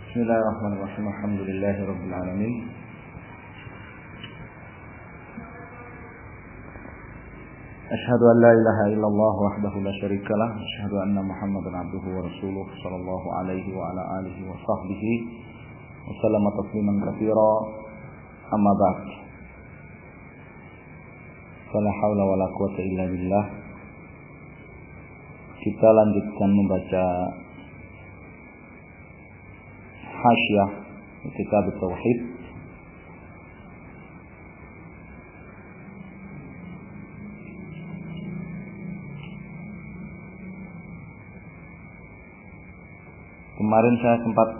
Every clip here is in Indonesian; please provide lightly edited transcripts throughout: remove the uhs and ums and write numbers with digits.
Bismillahirrahmanirrahim. Alhamdulillahirabbil alamin. Asyhadu an la ilaha illallah wahdahu la syarikalah, asyhadu anna Muhammadan abduhu wa rasuluh sallallahu alaihi wa ala alihi wa sahbihi wa sallama tasliman katsira. Amma ba'd. Fala haula wala quwwata illa billah. Kita lanjutkan membaca Hasyah Kitab Tauhid. Kemarin saya sempat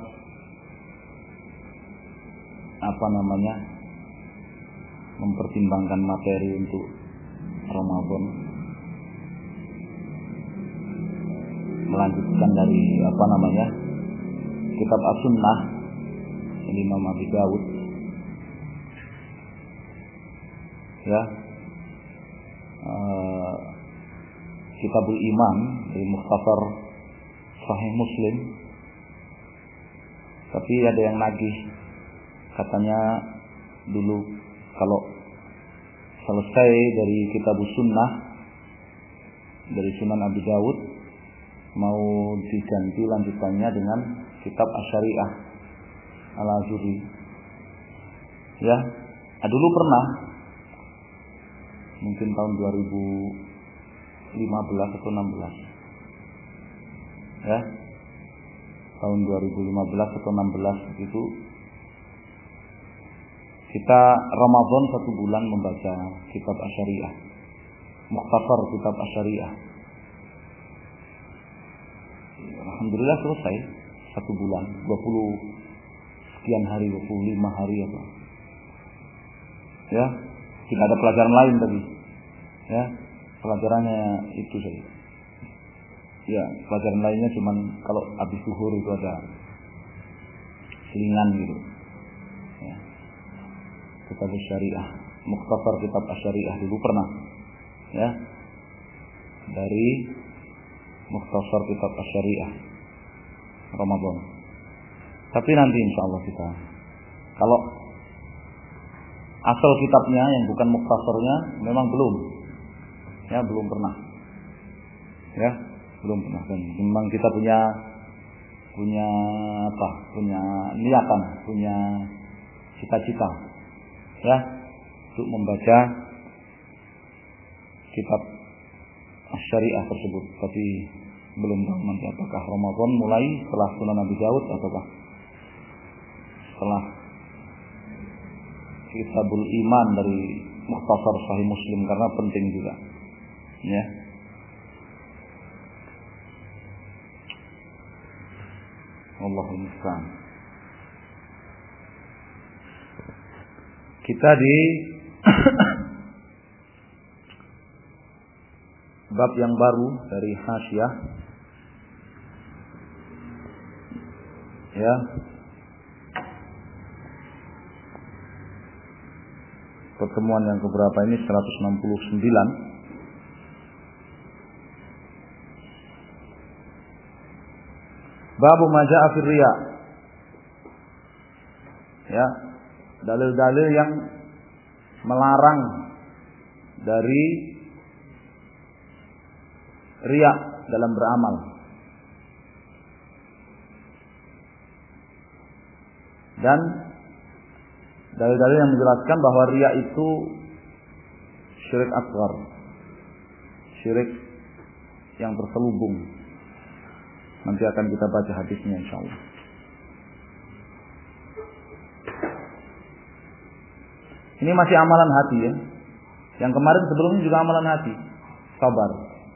mempertimbangkan materi untuk Ramadan, melanjutkan dari Kitab As-Sunnah Imam Abi Dawud, Kitabul Iman dari Mukhtasar Sahih Muslim. Tapi ada yang nagih, katanya dulu kalau selesai dari Kitabus Sunnah dari Sunan Abi Dawud, mau diganti lanjutannya dengan Kitab Asy-Syariah Al-Ajuri. Dulu pernah, mungkin tahun 2015 atau 16. Tahun 2015 atau 16 itu kita Ramadan 1 bulan membaca Kitab Asy-Syariah, Mukhtasar Kitab Asy-Syariah. Alhamdulillah selesai 1 bulan, 20 sekian hari, 25 hari apa. Tidak ada pelajaran lain tadi. Pelajarannya itu saja. Pelajaran lainnya cuman kalau habis zuhur itu ada selingan gitu. Kitab Asy-Syariah, Mukhtasar Kitab Asy-Syariah dulu pernah. Dari Mukhtasar Kitab Asy-Syariah Ramadan. Tapi nanti insyaallah kita, kalau asal kitabnya yang bukan mukhtasarnya memang belum pernah. Belum pernah. Dan memang kita punya niatan, punya cita-cita untuk membaca kitab Asy-Syariah tersebut. Tapi belum tahu nanti apakah Ramadan mulai setelah Sunan Abi Dawud ataukah setelah Kitabul Iman dari Mukhtasar Sahih Muslim, karena penting juga. Allahul musta'an. Kita di bab yang baru dari Hasyah. Pertemuan yang keberapa ini? 169. Bab ma jaa'a fi riya. Dalil-dalil yang melarang dari riya dalam beramal. Dan dalil-dalil yang menjelaskan bahwa riya itu syirik asghar, syirik yang terselubung. Nanti akan kita baca hadisnya insyaallah. Ini masih amalan hati Yang kemarin sebelumnya juga amalan hati. Sabar.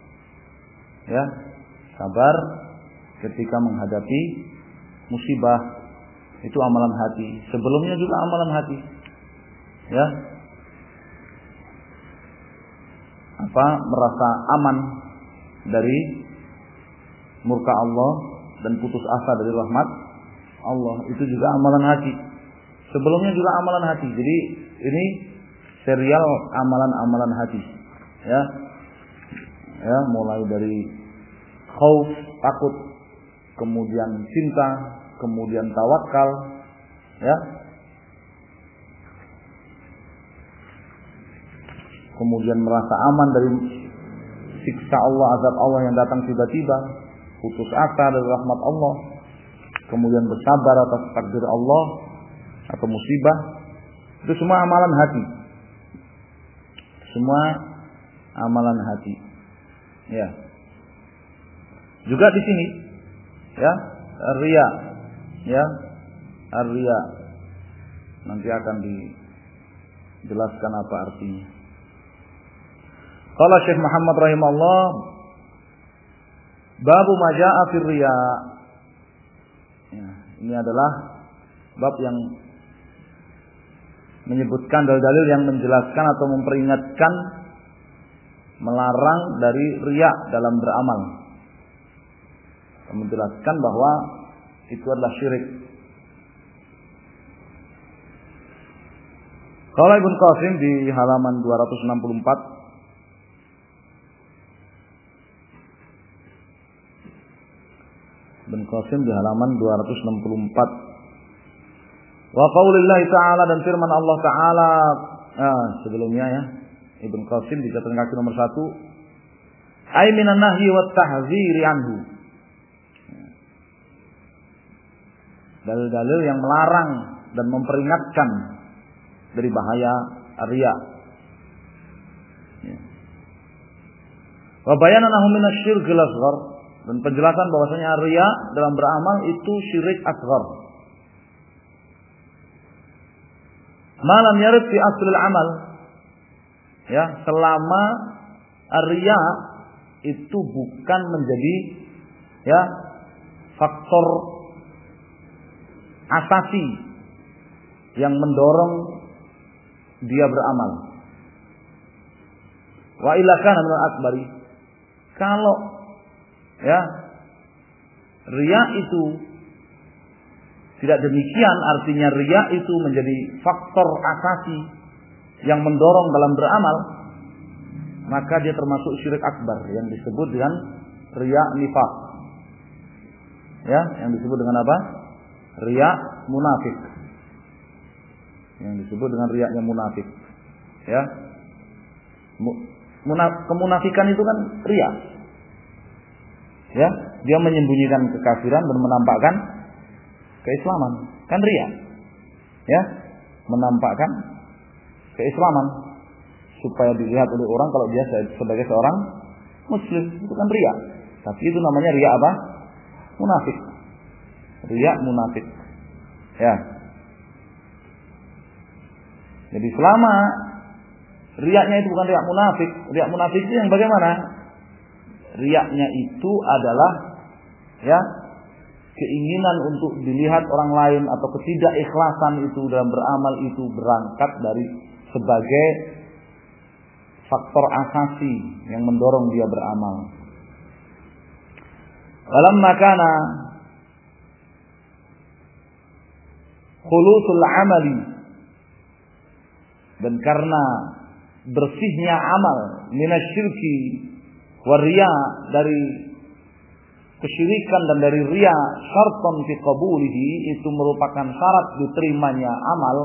Sabar ketika menghadapi musibah, itu amalan hati. Sebelumnya juga amalan hati. Merasa aman dari murka Allah dan putus asa dari rahmat Allah, itu juga amalan hati. Sebelumnya juga amalan hati. Jadi ini serial amalan-amalan hati. Mulai dari khauf, takut, kemudian cinta, kemudian tawakal, ya. Kemudian merasa aman dari siksa Allah, azab Allah yang datang tiba-tiba, putus asa dari rahmat Allah, kemudian bersabar atas takdir Allah atau musibah, itu semua amalan hati. Semua amalan hati. Ya. Juga di sini, ya, riya, ya, riya. Nanti akan dijelaskan apa artinya. Qala Syekh Muhammad rahimahullah, babu ma jaa'a fir riya. Ya, ini adalah bab yang menyebutkan dalil-dalil yang menjelaskan atau memperingatkan, melarang dari riya dalam beramal. Menjelaskan bahwa itu adalah syirik. Qala Ibnu Qasim di halaman 264, Ibn Qasim di halaman 264. Wa qaulillahi ta'ala, dan firman Allah Ta'ala. Sebelumnya ya, Ibn Qasim di catatan kaki nomor 1, ay minan nahyi wat tahziri anhu. Dalil-dalil yang melarang dan memperingatkan dari bahaya riya. Wa bayanan annahu minasyirkil asghar, dan penjelasan bahwasanya riya dalam beramal itu syirik asghar. Malam yarid fi aslil amal, ya, selama riya itu bukan menjadi, ya, faktor asasi yang mendorong dia beramal. Wa illa kana min al-akbari, kalau, ya, riya itu tidak demikian, artinya riya itu menjadi faktor asasi yang mendorong dalam beramal, maka dia termasuk syirik akbar yang disebut dengan riya nifaq. Ya, yang disebut dengan apa? Riya munafik. Yang disebut dengan riyanya munafik. Ya. Kemunafikan itu kan riya. Ya, dia menyembunyikan kekafiran dan menampakkan keislaman, kan riya. Ya, menampakkan keislaman supaya dilihat oleh orang kalau dia sebagai seorang muslim, itu kan riya. Tapi itu namanya riya apa? Munafik. Riya munafik. Ya. Jadi selama riyanya itu bukan riya munafik, riya munafik itu yang bagaimana? Riyanya itu adalah, ya, keinginan untuk dilihat orang lain atau ketidakikhlasan itu dalam beramal itu berangkat dari sebagai faktor asasi yang mendorong dia beramal. Walamma kana khulusul amali, dan karena bersihnya amal minasyirki waria, dari kesyirikan dan dari riya, syarton fi qabulihi, itu merupakan syarat diterimanya amal.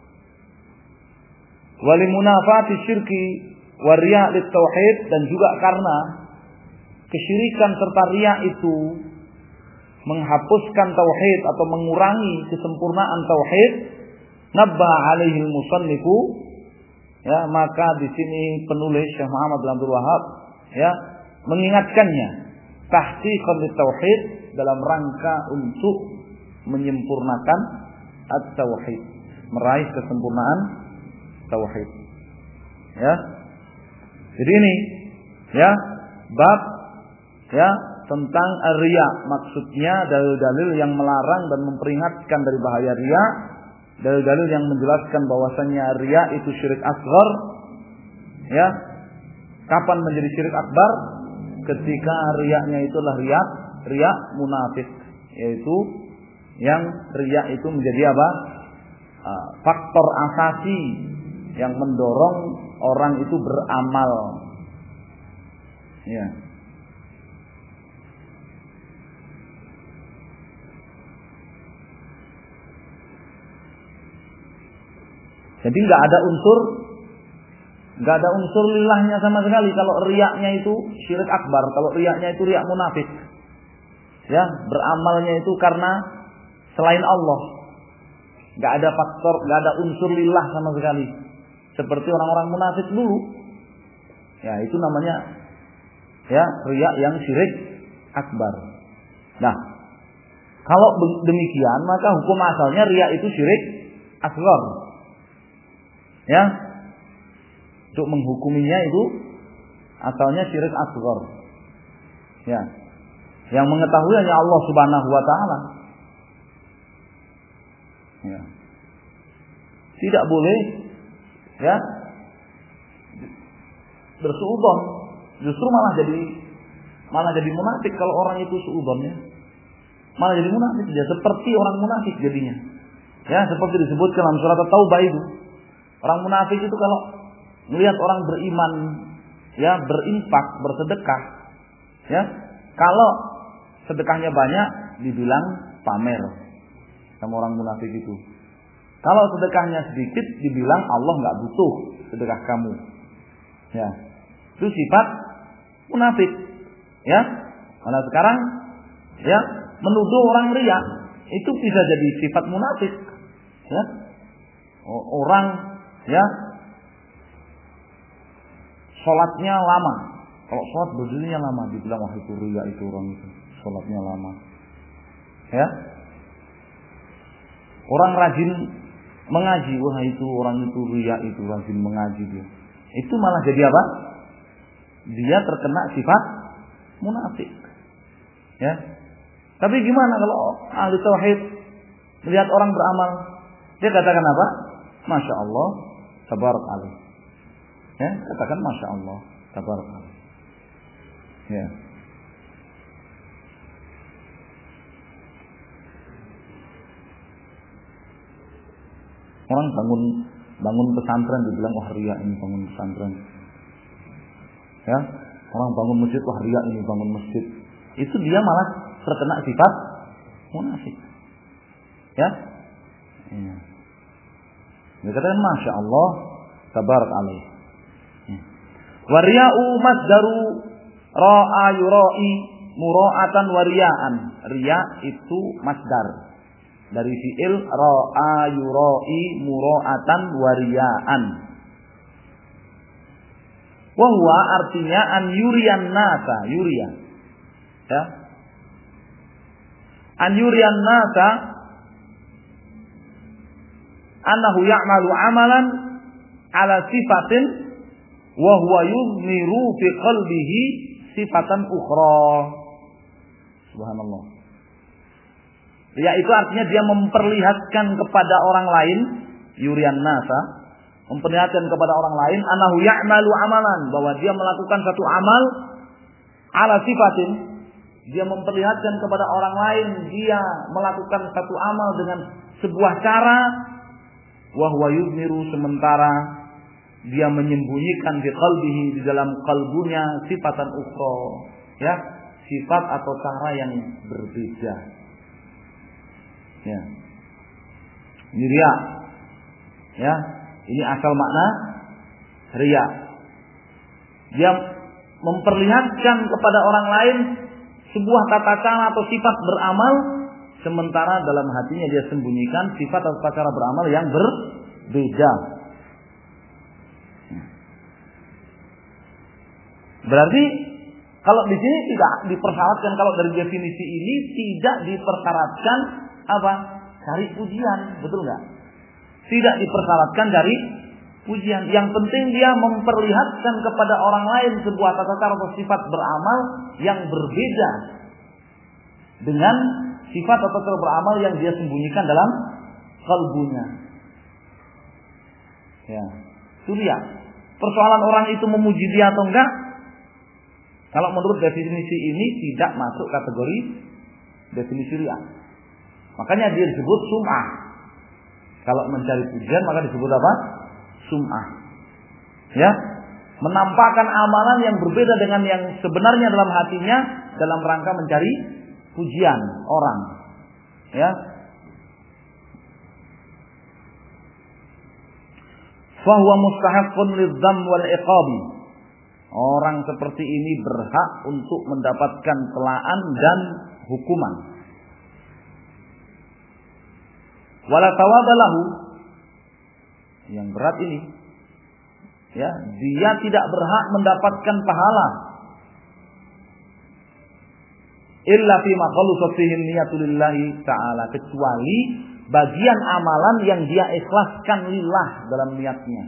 Walimunafati syirki waria lit tauhid, dan juga karena kesyirikan serta riya itu menghapuskan tauhid atau mengurangi kesempurnaan tauhid. Nabba alaihi al-musannifu, ya, maka di sini penulis Syekh Muhammad bin Abdul Wahhab, ya, mengingatkannya tahqiqan lit-tauhid, dalam rangka untuk menyempurnakan at-tauhid, meraih kesempurnaan tauhid. Ya. Jadi ini, ya, bab, ya, tentang riya, maksudnya dalil-dalil yang melarang dan memperingatkan dari bahaya riya, dalil-dalil yang menjelaskan bahwasannya riya itu syirik asghar. Ya. Kapan menjadi syirik akbar? Ketika riyanya itulah riya munafik, yaitu yang riya itu menjadi apa? Faktor asasi yang mendorong orang itu beramal. Ya. Jadi nggak ada unsur lillahnya sama sekali. Kalau riyaknya itu syirik akbar, kalau riyaknya itu riyak munafik. Ya, beramalnya itu karena selain Allah. Nggak ada faktor, nggak ada unsur lillah sama sekali. Seperti orang-orang munafik dulu. Ya, itu namanya ya riyak yang syirik akbar. Nah, kalau demikian maka hukum asalnya riyak itu syirik asghar. Ya. Untuk menghukuminya itu asalnya syirik asghar. Ya. Yang mengetahui hanya Allah Subhanahu wa taala. Ya. Tidak boleh ya bersuudzon, justru malah jadi munafik kalau orang itu suudzonnya. Malah jadi munafik dia seperti orang munafik jadinya. Ya, seperti disebut dalam surat At-Taubah itu. Orang munafik itu kalau melihat orang beriman ya berinfak, bersedekah, ya, kalau sedekahnya banyak dibilang pamer sama orang munafik itu. Kalau sedekahnya sedikit dibilang Allah nggak butuh sedekah kamu. Ya, itu sifat munafik. Ya, karena sekarang ya menuduh orang riya itu bisa jadi sifat munafik. Ya, orang ya sholatnya lama. Kalau sholat berdirinya lama dibilang wah itu riya itu orang itu sholatnya lama. Ya, orang rajin mengaji, wah itu orang itu riya itu rajin mengaji dia. Itu malah jadi apa? Dia terkena sifat munafik. Ya. Tapi gimana kalau ahli tauhid melihat orang beramal, dia katakan apa? Masya Allah, tabarak alaih. Ya, katakan Masya Allah, tabarak alaih. Ya. Orang bangun pesantren dibilang wah riya ini bangun pesantren. Ya, orang bangun masjid wah riya ini bangun masjid. Itu dia malah terkena sifat munafik. Ya. Ya. Dia katakan Masya Allah, tabarak alaih. Ya. Wa riya'u masdaru ra'a yura'i mura'atan wa riya'an. Riya itu masdar dari fi'il ra'a yura'i mura'atan wa riya'an. Wa huwa artinya an yuriyan nasa, yuriya. Ya. An yuriyan nasa annahu ya'malu amalan ala sifatin wa huwa yuzmiru fi qalbihi sifatan ukhra. Subhanallah. Ya, itu artinya dia memperlihatkan kepada orang lain, yuriyan nasa, memperlihatkan kepada orang lain annahu ya'malu amalan, bahwa dia melakukan satu amal ala sifatin. Dia memperlihatkan kepada orang lain dia melakukan satu amal dengan sebuah cara, wa huwa yuzmiru, sementara dia menyembunyikan di qalbihi, di dalam kalbunya sifatan ukhra, ya, sifat atau cara yang berbeda. Ya. Ini riya. Ya, ini asal makna riya. Dia memperlihatkan kepada orang lain sebuah tata cara atau sifat beramal, sementara dalam hatinya dia sembunyikan sifat atau tata cara beramal yang berbeda. Berarti kalau di sini tidak dipersyaratkan, kalau dari definisi ini tidak dipersyaratkan apa? Cari pujian, betul nggak? Tidak dipersyaratkan dari pujian. Yang penting dia memperlihatkan kepada orang lain sebuah tata cara atau sifat beramal yang berbeda dengan sifat atau cara beramal yang dia sembunyikan dalam kalbunya. Ya, itu dia. Persoalan orang itu memuji dia atau enggak, kalau menurut definisi ini tidak masuk kategori definisi riya. Makanya dia disebut sum'ah. Kalau mencari pujian maka disebut apa? Sum'ah. Ya, menampakkan amalan yang berbeda dengan yang sebenarnya dalam hatinya dalam rangka mencari pujian orang. Ya. fahuwa mustahiqqun lidh-dhamm wal iqab. Orang seperti ini berhak untuk mendapatkan celaan dan hukuman. Wala thawaba lahu. Yang berat ini, ya, dia tidak berhak mendapatkan pahala illa fi ma khalusat fihi niyatu lillahi ta'ala, kecuali bagian amalan yang dia ikhlaskan lillah dalam niatnya.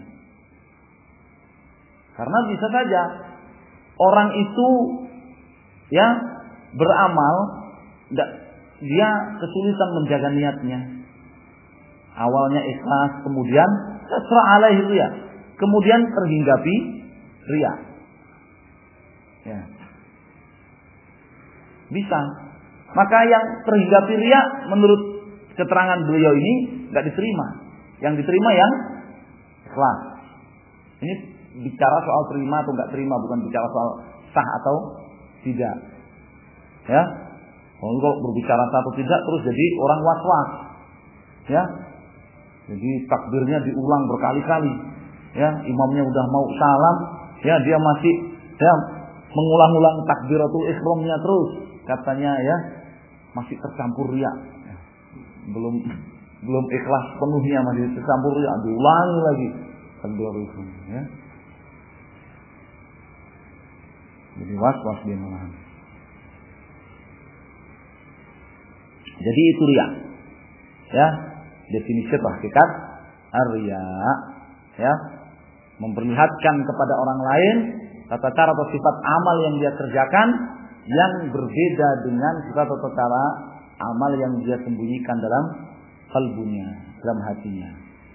Karena bisa saja orang itu, ya, beramal, dia kesulitan menjaga niatnya. Awalnya ikhlas, kemudian kasra alaihi riya, kemudian terhinggapi riya. Ya. Bisa. Maka yang terhinggapi riya menurut keterangan beliau ini enggak diterima. Yang diterima yang ikhlas. Ini bicara soal terima atau enggak terima, bukan bicara soal sah atau tidak. Ya. Kalau berbicara sah atau tidak terus jadi orang was-was. Ya. Jadi takbirnya diulang berkali-kali. Ya, imamnya udah mau salam, ya dia masih, ya, mengulang-ulang takbiratul ihramnya terus. Katanya, ya, masih tercampur riya. Belum ikhlas penuhnya, masih tercampur riya, diulangi lagi takbiratul ihram, ya. Jadi was-was dia malahan. Jadi itu riya. Ya. Definisi hakikat ar-riya, ya, memperlihatkan kepada orang lain tata cara atau sifat amal yang dia kerjakan yang berbeda dengan sifat atau cara amal yang dia sembunyikan dalam kalbunya, dalam hatinya.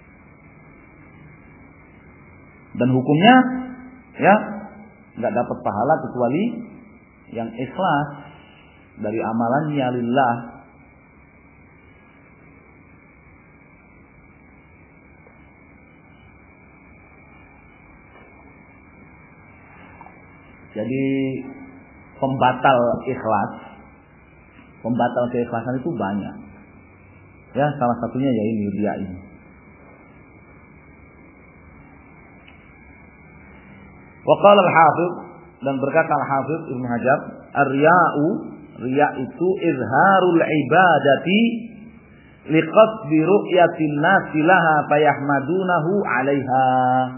Dan hukumnya, ya, nggak dapat pahala kecuali yang ikhlas dari amalannya lillah. Jadi pembatal ikhlas, pembatal keikhlasan itu banyak. Ya, salah satunya ya ini riya ini. Wa qala al-Hafidz, dan berkata al-Hafidz Ibnu Hajar, ar-riya'u, riya itu izharul ibadati liqasdi ru'yatin nasi laha fayahmadunahu 'alaiha.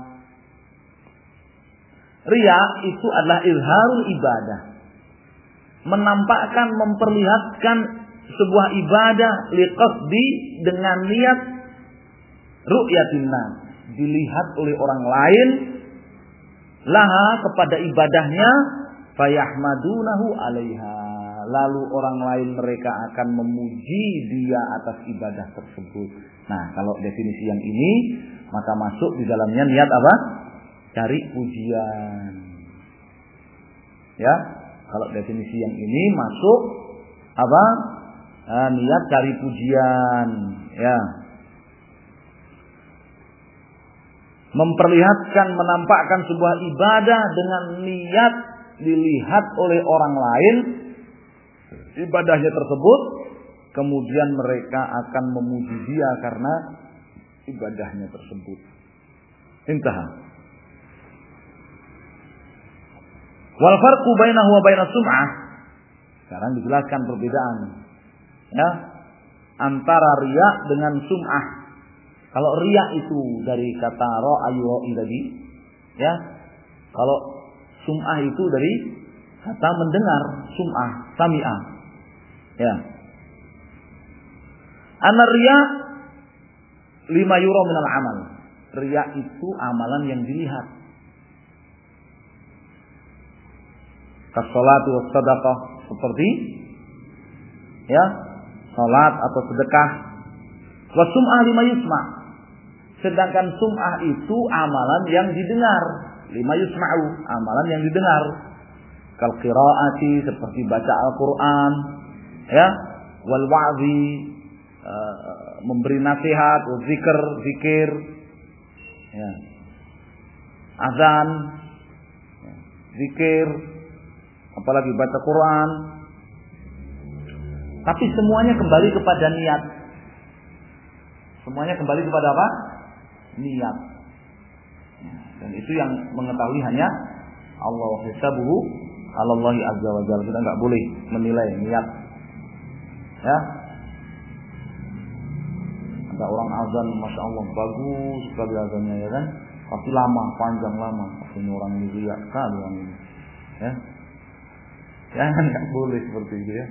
Riya itu adalah izharul ibadah, menampakkan, memperlihatkan sebuah ibadah liqasdi, dengan niat ru'yatin nas, dilihat oleh orang lain, laha, kepada ibadahnya, fayahmadunahu 'alaiha, lalu orang lain mereka akan memuji dia atas ibadah tersebut. Nah, kalau definisi yang ini maka masuk di dalamnya niat apa? Cari pujian. Ya, kalau definisi yang ini masuk apa? Niat cari pujian, ya. Memperlihatkan, menampakkan sebuah ibadah dengan niat dilihat oleh orang lain ibadahnya tersebut, kemudian mereka akan memuji dia karena ibadahnya tersebut. Intah. Wal farqu bainahu wa bainas sum'ah. Sekarang dijelaskan perbedaan, ya, antara riya dengan sum'ah. Kalau riya itu dari kata ra'ayu tadi, ya. Kalau sum'ah itu dari kata mendengar, sum'ah, sami'a. Ya. Anna riya lima yura minal amal. Riya itu amalan yang dilihat. As-salatu was-sadaqah, seperti, ya, salat atau sedekah. Wa sum'ah lima yusma'. Sedangkan sum'ah itu amalan yang didengar. Lima yusma'u, amalan yang didengar. Kal qiraati, seperti baca Al-Qur'an, ya, wal wa'zi, memberi nasihat, zikir, ya. Azan, zikir, apalagi baca Quran. Tapi semuanya kembali kepada niat. Semuanya kembali kepada apa? Niat. Dan itu yang mengetahui hanya Allah. Hisabuhu 'alallahi azza wa jalla. Kita enggak boleh menilai niat. Ya. Ada orang azan, masya Allah bagus sekali azannya, ya kan? Tapi lama, panjang lama. Ini orang ini riak sekali orang ini. Ya. Jangan, enggak boleh seperti itu ya.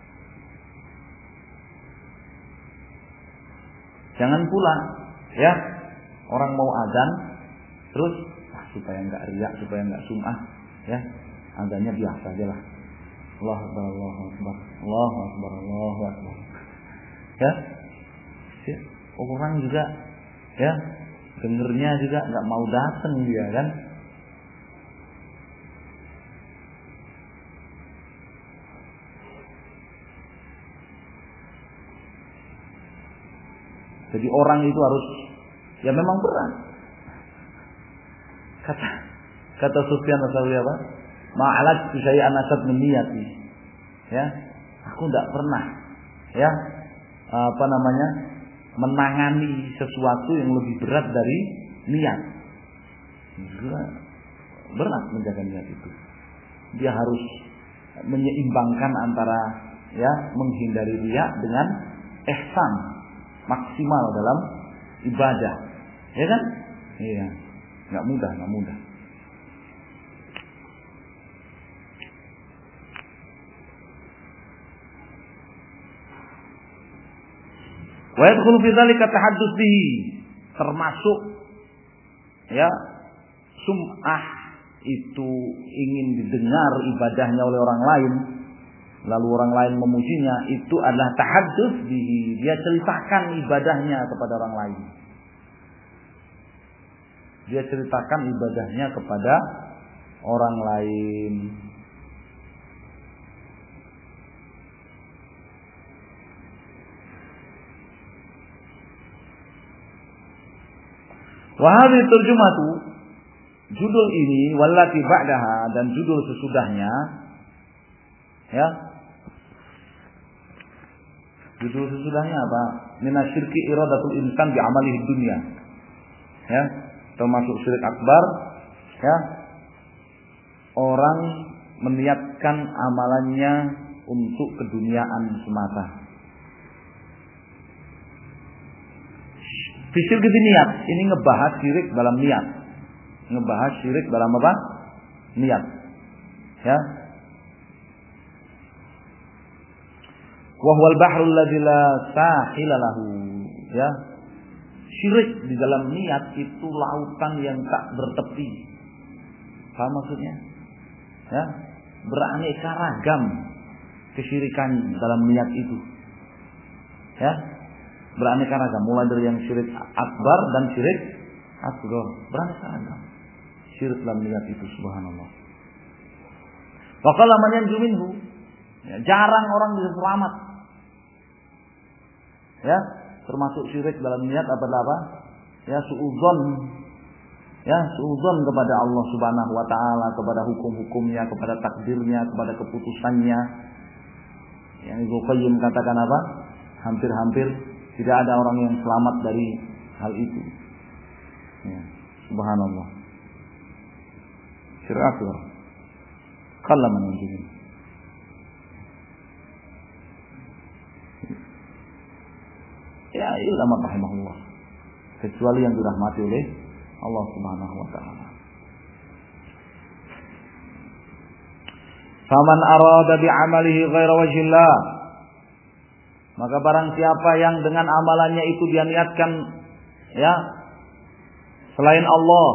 Jangan pula ya orang mau azan terus supaya enggak riak, supaya enggak sum'ah, ya. Azannya biasa aja lah. Allahu akbar, Allahu akbar, Allahu akbar, Allahu akbar. Ya. Orang juga ya dengernya juga enggak mau datang dia kan. Jadi orang itu harus ya memang berat. Kata Sufyan Ats-Tsauri apa? Ma'alat syai'an asad min niyati. Ya. Aku enggak pernah ya menangani sesuatu yang lebih berat dari niat. Juga berat menjaga niat itu. Dia harus menyeimbangkan antara ya menghindari riya dengan ihsan maksimal dalam ibadah. Ya kan? Iya. Enggak mudah. Wa yadkhulu fi dzalika tahaddus bihi, termasuk ya sum'ah itu ingin didengar ibadahnya oleh orang lain, lalu orang lain memujinya, itu adalah tahaddus bihi, dia ceritakan ibadahnya kepada orang lain. Dia ceritakan ibadahnya kepada orang lain. Wa hadhihi tarjumatu, judul ini wallati ba'daha dan judul sesudahnya ya. Judul sesudahnya apa? Minasyirki iradatul insan bi amalihi dunya. Ya, termasuk syirik akbar ya. Orang meniatkan amalannya untuk keduniaan semata. Fisir gitu niat, ini ngebahas syirik dalam niat. Ngebahas syirik dalam apa? Niat. Ya. Wa huwal bahrul ladzi la sahila lahu. Ya. Syirik di dalam niat itu lautan yang tak bertepi. Apa maksudnya? Ya. Beraneka ragam kesyirikan dalam niat itu. Ya. Beraneka ragam, mulai dari yang syirik akbar dan syirik asghar, beraneka ragam syirik dalam niat itu, subhanallah. Wa qala man yanju minhu, ya, jarang orang bisa selamat. Ya, termasuk syirik dalam niat apa? Ya, suudzon. Ya, suudzon kepada Allah Subhanahu wa taala, kepada hukum-hukumnya, kepada takdirnya, kepada keputusannya. Yang Ibnu Qayyim katakan apa? Hampir-hampir tidak ada orang yang selamat dari hal itu. Ya, subhanallah. Syirik akbar. Qalla man yanju. Ya, ulama rahimahullah. Kecuali yang dirahmati oleh Allah Subhanahu wa taala. Faman arada bi 'amalihi ghaira wajhillah, maka barang siapa yang dengan amalannya itu dia niatkan ya selain Allah,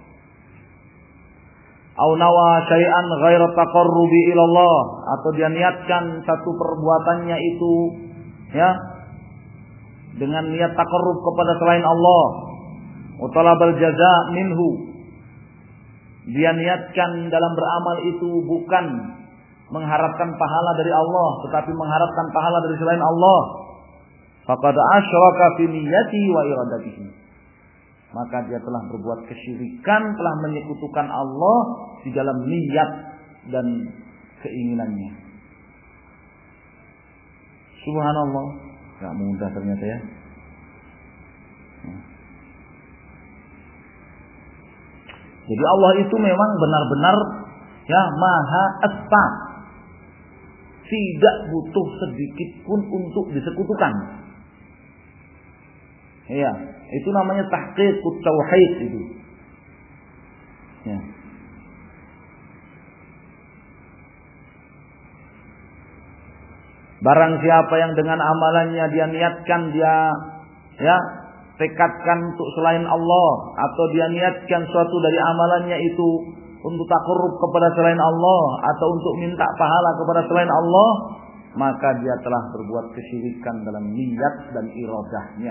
au nawa syai'an ghaira taqarrubi ila Allah, atau dia niatkan satu perbuatannya itu ya dengan niat taqarrub kepada selain Allah, wa talabal jaza minhu, dia niatkan dalam beramal itu bukan mengharapkan pahala dari Allah, tetapi mengharapkan pahala dari selain Allah, faqad asyraka fi niyyati wa iradatihi, maka dia telah berbuat kesyirikan, telah menyekutukan Allah di dalam niat dan keinginannya. Subhanallah, enggak mudah ternyata ya. Jadi Allah itu memang benar-benar ya Maha Esa. Tidak butuh sedikit pun untuk disekutukan. Iya, itu namanya tahqiqut tauhid itu. Ya. Barang siapa yang dengan amalannya dia niatkan, dia ya tekadkan untuk selain Allah, atau dia niatkan suatu dari amalannya itu untuk takarrub kepada selain Allah, atau untuk minta pahala kepada selain Allah, maka dia telah berbuat kesyirikan dalam niat dan iradahnya.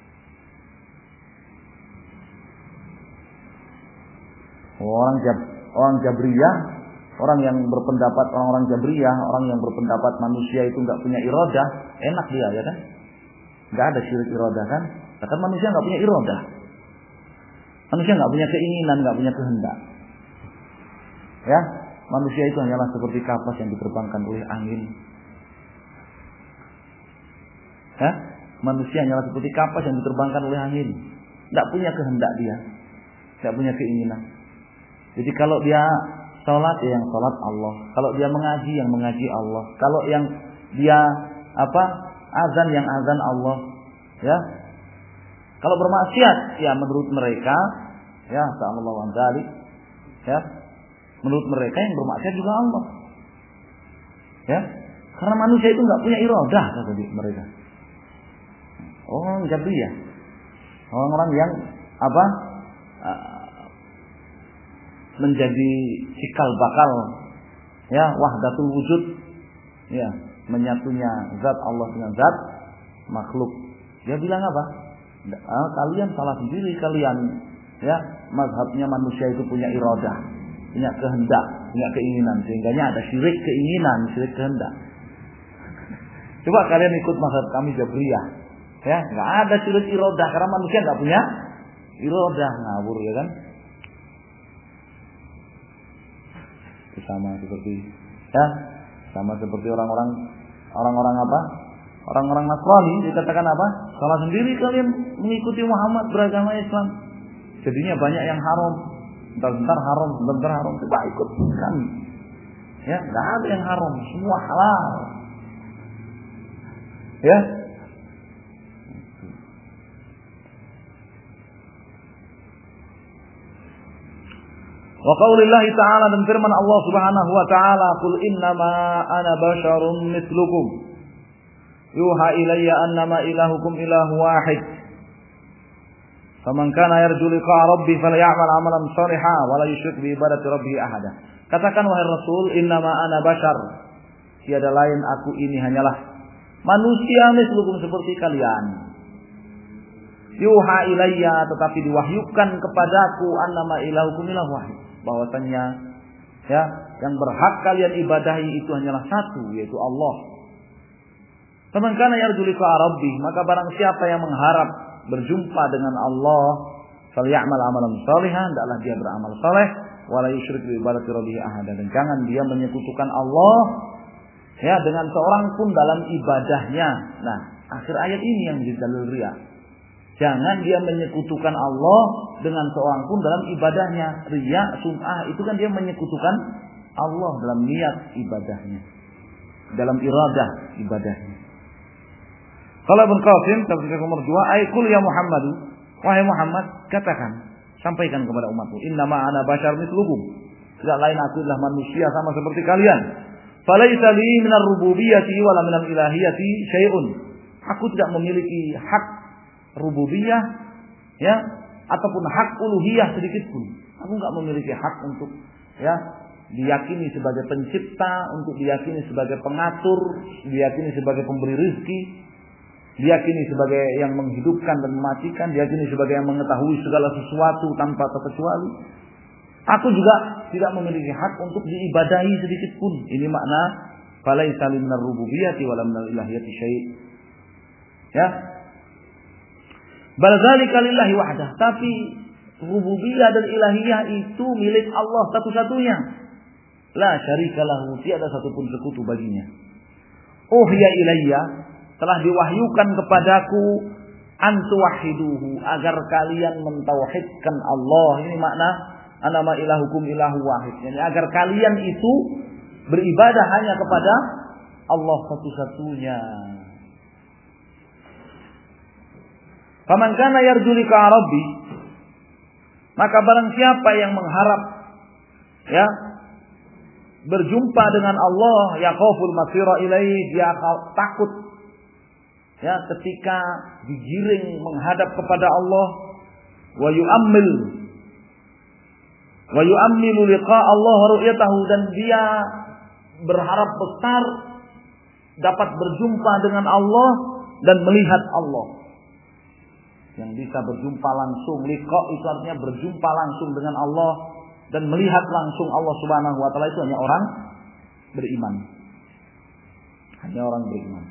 Orang Jabriyah, orang yang berpendapat, orang-orang Jabriyah, orang yang berpendapat manusia itu enggak punya iradah, enak dia ya kan? Enggak ada syirik iradah kan? Kata manusia enggak punya iradah. Manusia enggak punya keinginan, enggak punya kehendak. Ya, manusia itu hanyalah seperti kapas yang diterbangkan oleh angin. Ya, manusia hanyalah seperti kapas yang diterbangkan oleh angin. Enggak punya kehendak dia, enggak punya keinginan. Jadi kalau dia salat ya yang salat Allah, kalau dia mengaji yang mengaji Allah, kalau yang dia azan yang azan Allah, ya. Kalau bermaksiat ya menurut mereka, ya ta'allahu an dzalik, ya. Menurut mereka yang bermaksiat juga Allah. Ya. Karena manusia itu enggak punya iradah kata mereka. Orang Jabriyah. Orang-orang yang menjadi cikal bakal ya wahdatul wujud, ya menyatunya zat Allah dengan zat makhluk. Dia bilang apa? Kalian salah sendiri kalian, ya mazhabnya manusia itu punya iradah, punya kehendak, punya keinginan, sehingga ada syirik keinginan, syirik kehendak. Coba kalian ikut mazhab kami Jabriyah, ya nggak ada syirik iradah karena manusia nggak punya iradah, ngawur ya kan? Sama seperti orang-orang orang-orang Nasrani dikatakan apa? Salah sendiri kalian mengikuti Muhammad beragama Islam. Jadinya banyak yang haram. Bentar haram, bentar haram. Coba ikut kami. Ya, enggak ada yang haram, semua halal. Ya. Wa qaulillahi ta'ala, dan firman Allah Subhanahu wa ta'ala, qul innama ana basyarum mithlukum yuha ilayya annama ilahukum ilahu wahid faman kana yarju liqa'a rabbih faly'amal 'amalan shalihan wa la yusyrik bi ibadati rabbih ahada. Katakan wahai Rasul, innama ana basyar, tiada lain aku ini hanyalah manusia mithlukum seperti kalian. Yuha ilayya, tetapi diwahyukan kepadaku, annama ilahukum ilahu wahid, bahwasannya ya yang berhak kalian ibadahi itu hanyalah satu, yaitu Allah. Faman kana yarju liqa'a rabbih, maka barang siapa yang mengharap berjumpa dengan Allah, falyamal amalan shalihan, hendaklah dia beramal saleh, wala yusyrik bi ibadati rabbih ahada, dan jangan dia menyekutukan Allah ya dengan seorang pun dalam ibadahnya. Nah, akhir ayat ini yang menjadi dalil riya. Jangan dia menyekutukan Allah dengan seorang pun dalam ibadahnya. Riya, sum'ah, itu kan dia menyekutukan Allah dalam niat ibadahnya, dalam iradah ibadahnya. Kalau Ibn Qasim tafsir nomor 2, aikul ya Muhammadu, wahai Muhammad, katakan, sampaikan kepada umatku, innama ana basyar mithlukum, tidak lain aku adalah manusia sama seperti kalian. Falaisa li minar rububiyyati wala minal ilahiyati syai'un. Aku tidak memiliki hak rububiyah ya ataupun hak uluhiyah sedikit pun. Aku enggak memiliki hak untuk ya diyakini sebagai pencipta, untuk diyakini sebagai pengatur, diyakini sebagai pemberi rezeki, diyakini sebagai yang menghidupkan dan mematikan, diyakini sebagai yang mengetahui segala sesuatu tanpa terkecuali. Aku juga tidak memiliki hak untuk diibadahi sedikit pun. Ini makna falaisa minar rububiyyati wala minal ilahiyati syai'. Ya. Bal dzalika lillahi wahdah, tapi rububiyah dan ilahiyah itu milik Allah satu-satunya. La syarika lahu, tiada satupun sekutu baginya. Uhiya ilayya, telah diwahyukan kepadaku an tuwahhiduhu, agar kalian mentauhidkan Allah. Ini makna Annama ilahukum ilahu wahid. Yani agar kalian itu beribadah hanya kepada Allah satu-satunya. Faman kana yarju liqa rabbi, maka barang siapa yang mengharap ya berjumpa dengan Allah, yakhaful masira ilaihi, dia takut ya ketika digiring menghadap kepada Allah, wa yu'ammilu liqa Allah ru'yatahu, dan dia berharap besar dapat berjumpa dengan Allah dan melihat Allah. Yang bisa berjumpa langsung, liqa itu artinya berjumpa langsung dengan Allah dan melihat langsung Allah Subhanahu wa taala, itu hanya orang beriman. Hanya orang beriman.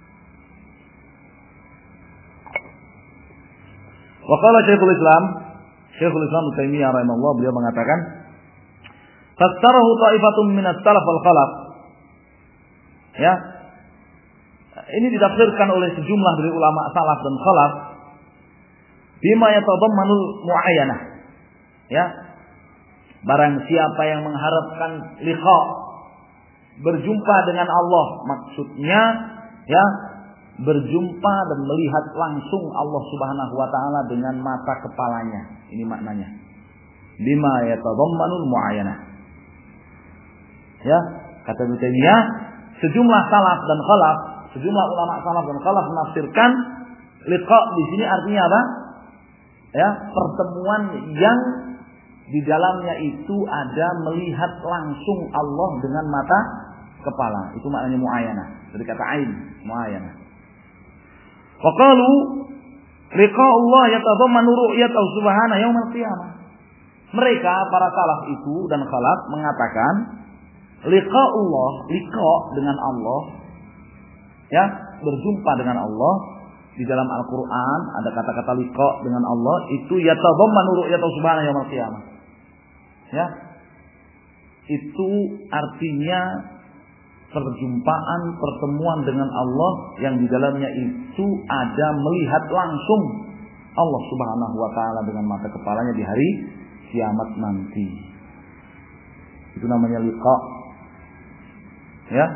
Wa qala Syekhul Islam Ibnu Taimiyah rahimahullah, beliau mengatakan, "Fassarahu ta'ifatun min as-salaf wal khalaf." Ya. Ini ditafsirkan oleh sejumlah dari ulama salaf dan khalaf bima yatadammanul mu'ayyanah. Ya. Barang siapa yang mengharapkan liqa, berjumpa dengan Allah, maksudnya ya berjumpa dan melihat langsung Allah Subhanahu wa taala dengan mata kepalanya. Ini maknanya. Bima yatadammanul mu'ayyanah. Ya, kata Ibnu Taimiyah, sejumlah salaf dan khalaf, sejumlah ulama salaf dan khalaf menafsirkan liqa di sini artinya apa? Ya, pertemuan yang di dalamnya itu ada melihat langsung Allah dengan mata kepala. Itu maknanya mu'ayyanah. Dari kata ain, mu'ayyanah. Wa qalu liqa Allah yatadammanu ru'yatahu subhanahu yaumil qiyamah. Mereka para salaf itu dan khalaf mengatakan liqa Allah, liqa dengan Allah, ya, berjumpa dengan Allah. Di dalam Al-Qur'an ada kata-kata liqa dengan Allah, itu yatadammanu ru'yatahu subhanahu yaumil qiyamah. Ya. Itu artinya pertemuan dengan Allah yang di dalamnya itu ada melihat langsung Allah Subhanahu wa taala dengan mata kepalanya di hari kiamat nanti. Itu namanya liqa. Ya.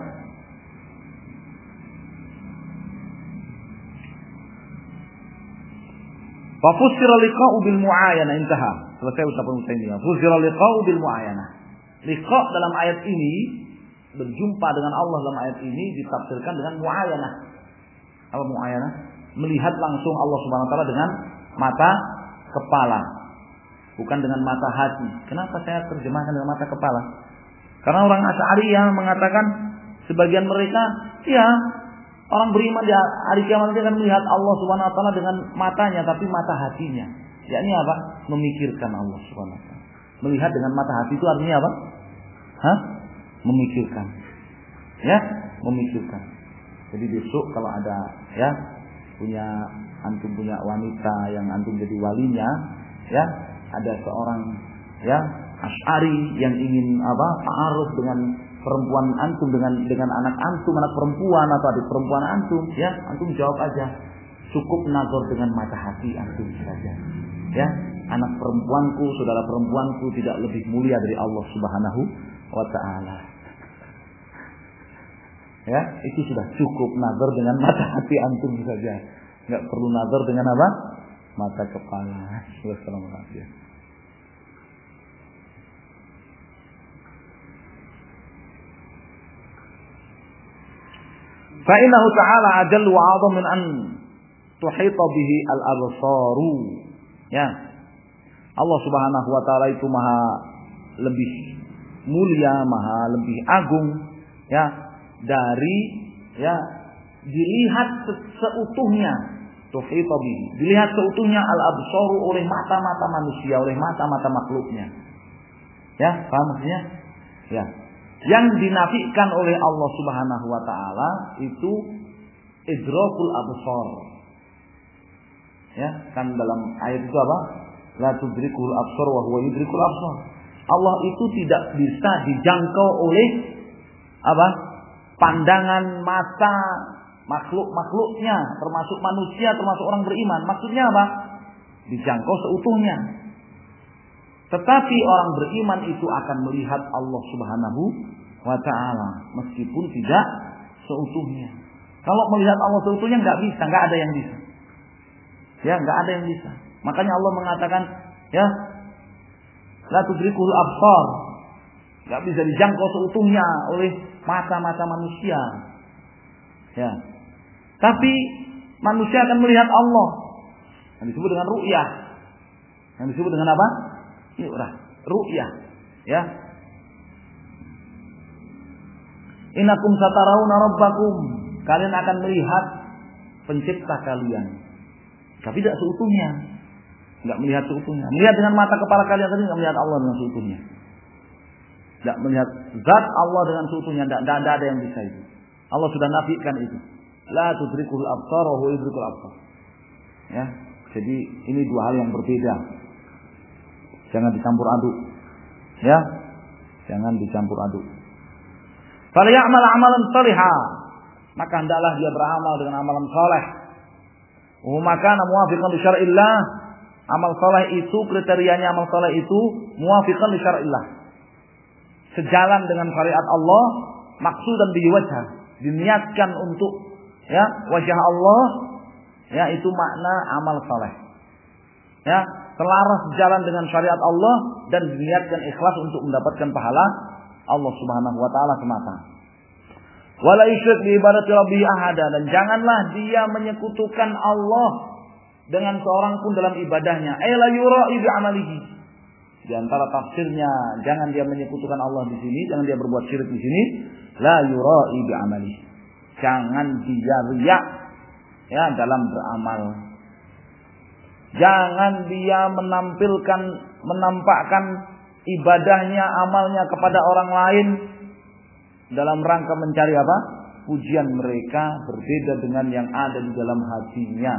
Fa fusira liqa'u bil mu'ayyanah, intaha. Selesai ucapan Taimiyah. Fusira liqa'u bil mu'ayyanah. Liqa dalam ayat ini, berjumpa dengan Allah dalam ayat ini ditafsirkan dengan mu'ayyanah. Apa mu'ayyanah? Melihat langsung Allah Subhanahu wa taala dengan mata kepala, bukan dengan mata hati. Kenapa saya terjemahkan dengan mata kepala? Karena orang Asy'ariyah mengatakan, sebagian mereka, ya, orang beriman di hari kiamat akan melihat Allah Subhanahu wa taala dengan matanya, tapi mata hatinya. Yakni apa? Memikirkan Allah Subhanahu wa taala. Melihat dengan mata hati itu artinya apa? Memikirkan. Ya, memikirkan. Jadi besok kalau ada ya antum punya wanita yang antum jadi walinya, ya, ada seorang ya Asy'ari yang ingin ta'aruf dengan perempuan antum, dengan anak antum, anak perempuan atau adik perempuan antum, ya, antum jawab aja, cukup nazar dengan mata hati antum saja. Ya, anak perempuanku, saudara perempuanku tidak lebih mulia dari Allah Subhanahu wa taala. Ya, itu sudah cukup nazar dengan mata hati antum saja. Enggak perlu nazar dengan apa? Mata kepala. Wassalamualaikum. Fa innahu ta'ala ajallu wa 'azam min an tuhita bihi al-absaru. Ya. Allah Subhanahu wa taala itu maha lebih mulia, maha lebih agung, ya, dari ya dilihat seutuhnya, tuhita bihi, dilihat seutuhnya al-absaru oleh mata-mata manusia, oleh mata-mata makhluknya. Ya, paham maksudnya? Ya. Yang dinafikan oleh Allah Subhanahu wa taala itu idrakul absar. Ya, kan dalam ayat itu apa? La tudrikul absar wa huwa yudrikul absar. Allah itu tidak bisa dijangkau oleh apa? Pandangan mata makhluk-makhluknya, termasuk manusia, termasuk orang beriman. Maksudnya apa? Dijangkau seutuhnya. Tetapi orang beriman itu akan melihat Allah Subhanahu wa ta'ala meskipun tidak seutuhnya. Kalau melihat Allah seutuhnya nggak bisa, nggak ada yang bisa. Ya, nggak ada yang bisa. Makanya Allah mengatakan, ya, la tudrikul absar, nggak bisa dijangkau seutuhnya oleh mata-mata manusia. Ya, tapi manusia akan melihat Allah. Yang disebut dengan ru'yah. Yang disebut dengan apa? Ru'yah. Ya. Innakum satarawna rabbakum. Kalian akan melihat pencipta kalian. Tapi tidak seutuhnya. Enggak melihat seutuhnya. Melihat dengan mata kepala kalian tadi enggak melihat Allah dengan seutuhnya. Enggak melihat zat Allah dengan seutuhnya, enggak ada yang bisa itu. Allah sudah nafikan itu. La tudrikul absar wa huwa yudrikul absar. Ya. Jadi ini dua hal yang berbeda. Jangan dicampur aduk. Ya. Jangan dicampur aduk. Fala ya'mal 'amalan shalihan. Maka hendaklah dia beramal dengan amalan saleh. Maka muwafiqan li syar'illah. Amal saleh itu kriterianya amal saleh itu muwafiqan li syar'illah. Sejalan dengan syariat Allah, maksudan bihi wajha. Diniatkan untuk ya wajah Allah, ya itu makna amal saleh. Ya, selaras jalan dengan syariat Allah dan diniatkan ikhlas untuk mendapatkan pahala Allah Subhanahu wa taala semata. Wala yusyrik bi ibadati rabbih ahada, dan janganlah dia menyekutukan Allah dengan seorang pun dalam ibadahnya. La yura'i bi amalihi. Di antara tafsirnya, jangan dia menyekutukan Allah di sini, jangan dia berbuat syirik di sini. La yura'i bi amalihi. Jangan dia riya ya dalam beramal. Jangan dia menampakkan ibadahnya, amalnya kepada orang lain dalam rangka mencari apa? Pujian mereka berbeda dengan yang ada di dalam hatinya.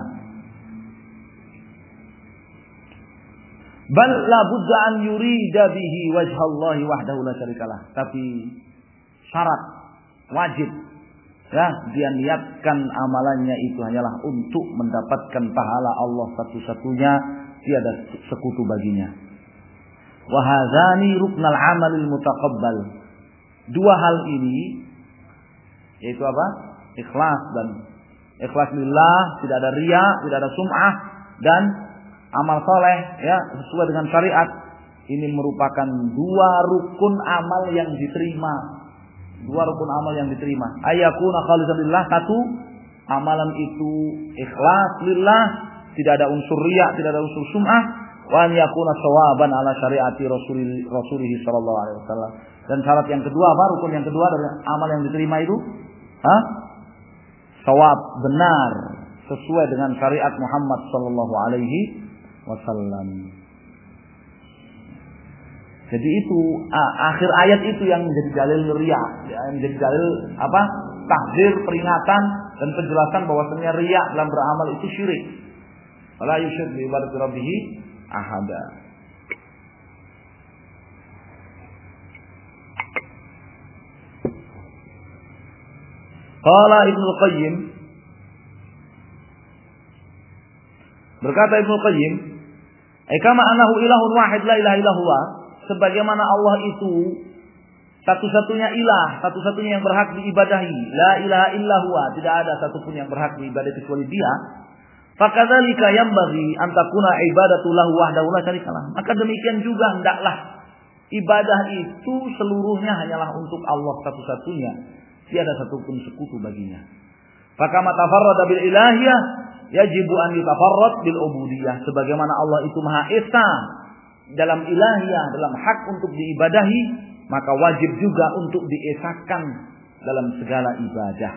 Bal la budda an yurida bihi wajhallahi wahdahu la syarikalah. Tapi syarat wajib ya dia niatkan amalannya itu hanyalah untuk mendapatkan pahala Allah satu-satunya, tiada sekutu baginya. Wa hadzani ruknal amalil mutaqabbal. Dua hal ini yaitu apa? Ikhlas dan ikhlas lillah, tidak ada riya, tidak ada sum'ah, dan amal soleh ya sesuai dengan syariat. Ini merupakan dua rukun amal yang diterima. Dua rukun amal yang diterima. Ayakuna khalisan lillah, satu, amalan itu ikhlas lillah, tidak ada unsur riya, tidak ada unsur sum'ah. Wa an yakuna shawaban ala syariati Rasulih sallallahu alaihi wasallam. Dan syarat yang kedua apa? Rukun yang kedua dari amal yang diterima itu, shawab, benar, sesuai dengan syariat Muhammad sallallahu alaihi wasallam. Jadi itu akhir ayat itu yang menjadi dalil riya, yang menjadi dalil apa? Tahzir, peringatan dan penjelasan bahwasanya riya dalam beramal itu syirik. Wala yusyrik bi ibadati rabbih ahada. Qala Ibnu Qayyim, berkata Ibnu Qayyim, kama annahu ilahun wahid la ilaha illallah, sebagaimana Allah itu satu-satunya ilah, satu-satunya yang berhak diibadahi, la ilaha illallah, tidak ada satupun yang berhak diibadahi kecuali Dia. Fakadzalika yanbaghi an takuna ibadatu lahu wahdahu la syarikalah. Maka demikian juga hendaklah ibadah itu seluruhnya hanyalah untuk Allah satu-satunya, tiada satupun sekutu baginya. Fakama tafarrada bil ilahiyah yajibu an yutafarrad bil ubudiyah. Sebagaimana Allah itu Maha Esa dalam ilahiyah, dalam hak untuk diibadahi, maka wajib juga untuk diesakan dalam segala ibadah.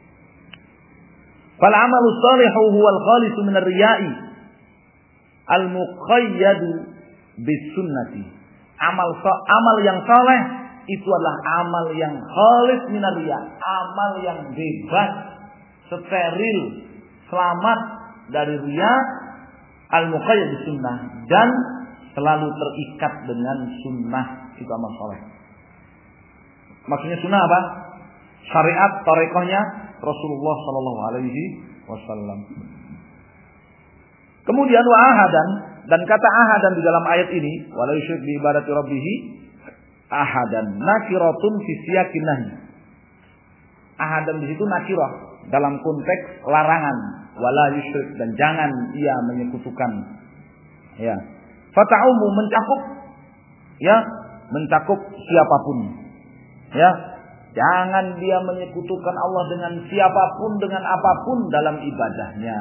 Fal amalu shalihu huwal khalisu min ar-riya'i al-muqayyad bis sunnati. Amal yang saleh itu adalah amal yang khalis min ar-riya', amal yang bebas, steril, selamat dari riya, al-muqayyad bis sunnah, dan selalu terikat dengan sunnah, itu amal saleh. Maksudnya sunnah apa? Syariat, tarekohnya Rasulullah sallallahu alaihi wasallam. Kemudian wa ahadan, Dan kata ahadan di dalam ayat ini, wala yusyrik bi ibadati rabbih ahadan, nakiratun fi siyaqin nahy. Ahadan di situ nakirah dalam konteks larangan, wala yusyrik, dan jangan ia menyekutukan. Ya. Fata'umu mencakup, ya, mencakup siapapun. Ya. Jangan dia menyekutukan Allah dengan siapapun, dengan apapun dalam ibadahnya.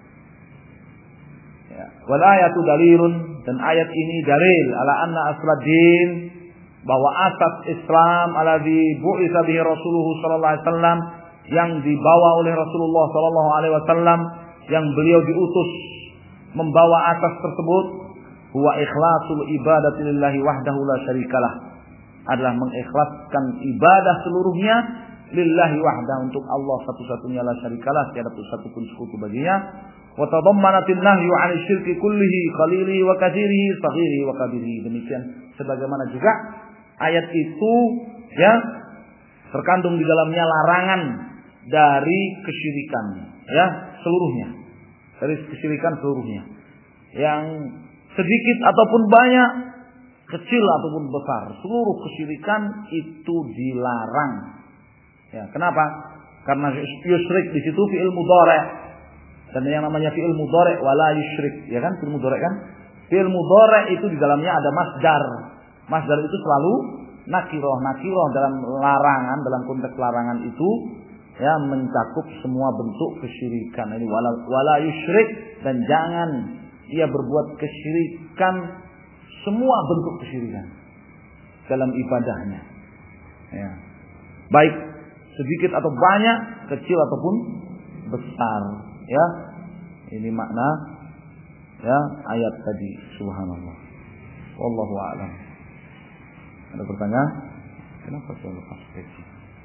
Ya. Wal ayatu dalilun, dan ayat ini dalil ala anna asladdin, bahwa asas Islam alladzi bu'itsa bihi Rasulullah sallallahu alaihi wasallam, yang dibawa oleh Rasulullah sallallahu alaihi wasallam, yang beliau diutus membawa asas tersebut, huwa ikhlasul ibadati lillahi wahdahu la syarikalah, adalah mengikhlaskan ibadah seluruhnya lillahi wahdahu, untuk Allah satu-satunya, la syarikalah, tiada satu pun sekutu baginya. Wa tadammanatin nahyu 'anil syirki kullihi qalilihi wa katsirihi saghirihi wa kabirihi. Demikian sebagaimana juga ayat itu, ya, terkandung di dalamnya larangan dari kesyirikan, ya, seluruhnya. Dari kesyirikan seluruhnya. Yang sedikit ataupun banyak, kecil ataupun besar, seluruh kesyirikan itu dilarang. Ya, kenapa? Karena yusyrik di situ fi'il mudhari'. Dan yang namanya fi'il mudhari' wala yusyrik, ya kan? Fi'il mudhari' kan? Fi'il mudhari' itu di dalamnya ada masdar. Masdar itu selalu nakirah. Nakirah dalam larangan, dalam konteks larangan itu, ya, mencakup semua bentuk kesyirikan. Ini wala yusyrik, dan jangan ia berbuat kesyirikan, semua bentuk kesyirikan dalam ibadahnya. Ya. Baik sedikit atau banyak, kecil ataupun besar. Ya, ini makna, ya, ayat tadi. Subhanallah. Wallahu a'lam. Ada pertanyaan? Kenapa saya lepas peci?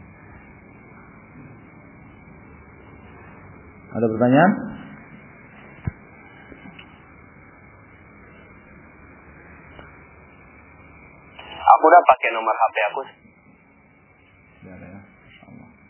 Ada pertanyaan? Aku udah pakai nomor HP aku. Ya, ya. Insyaallah.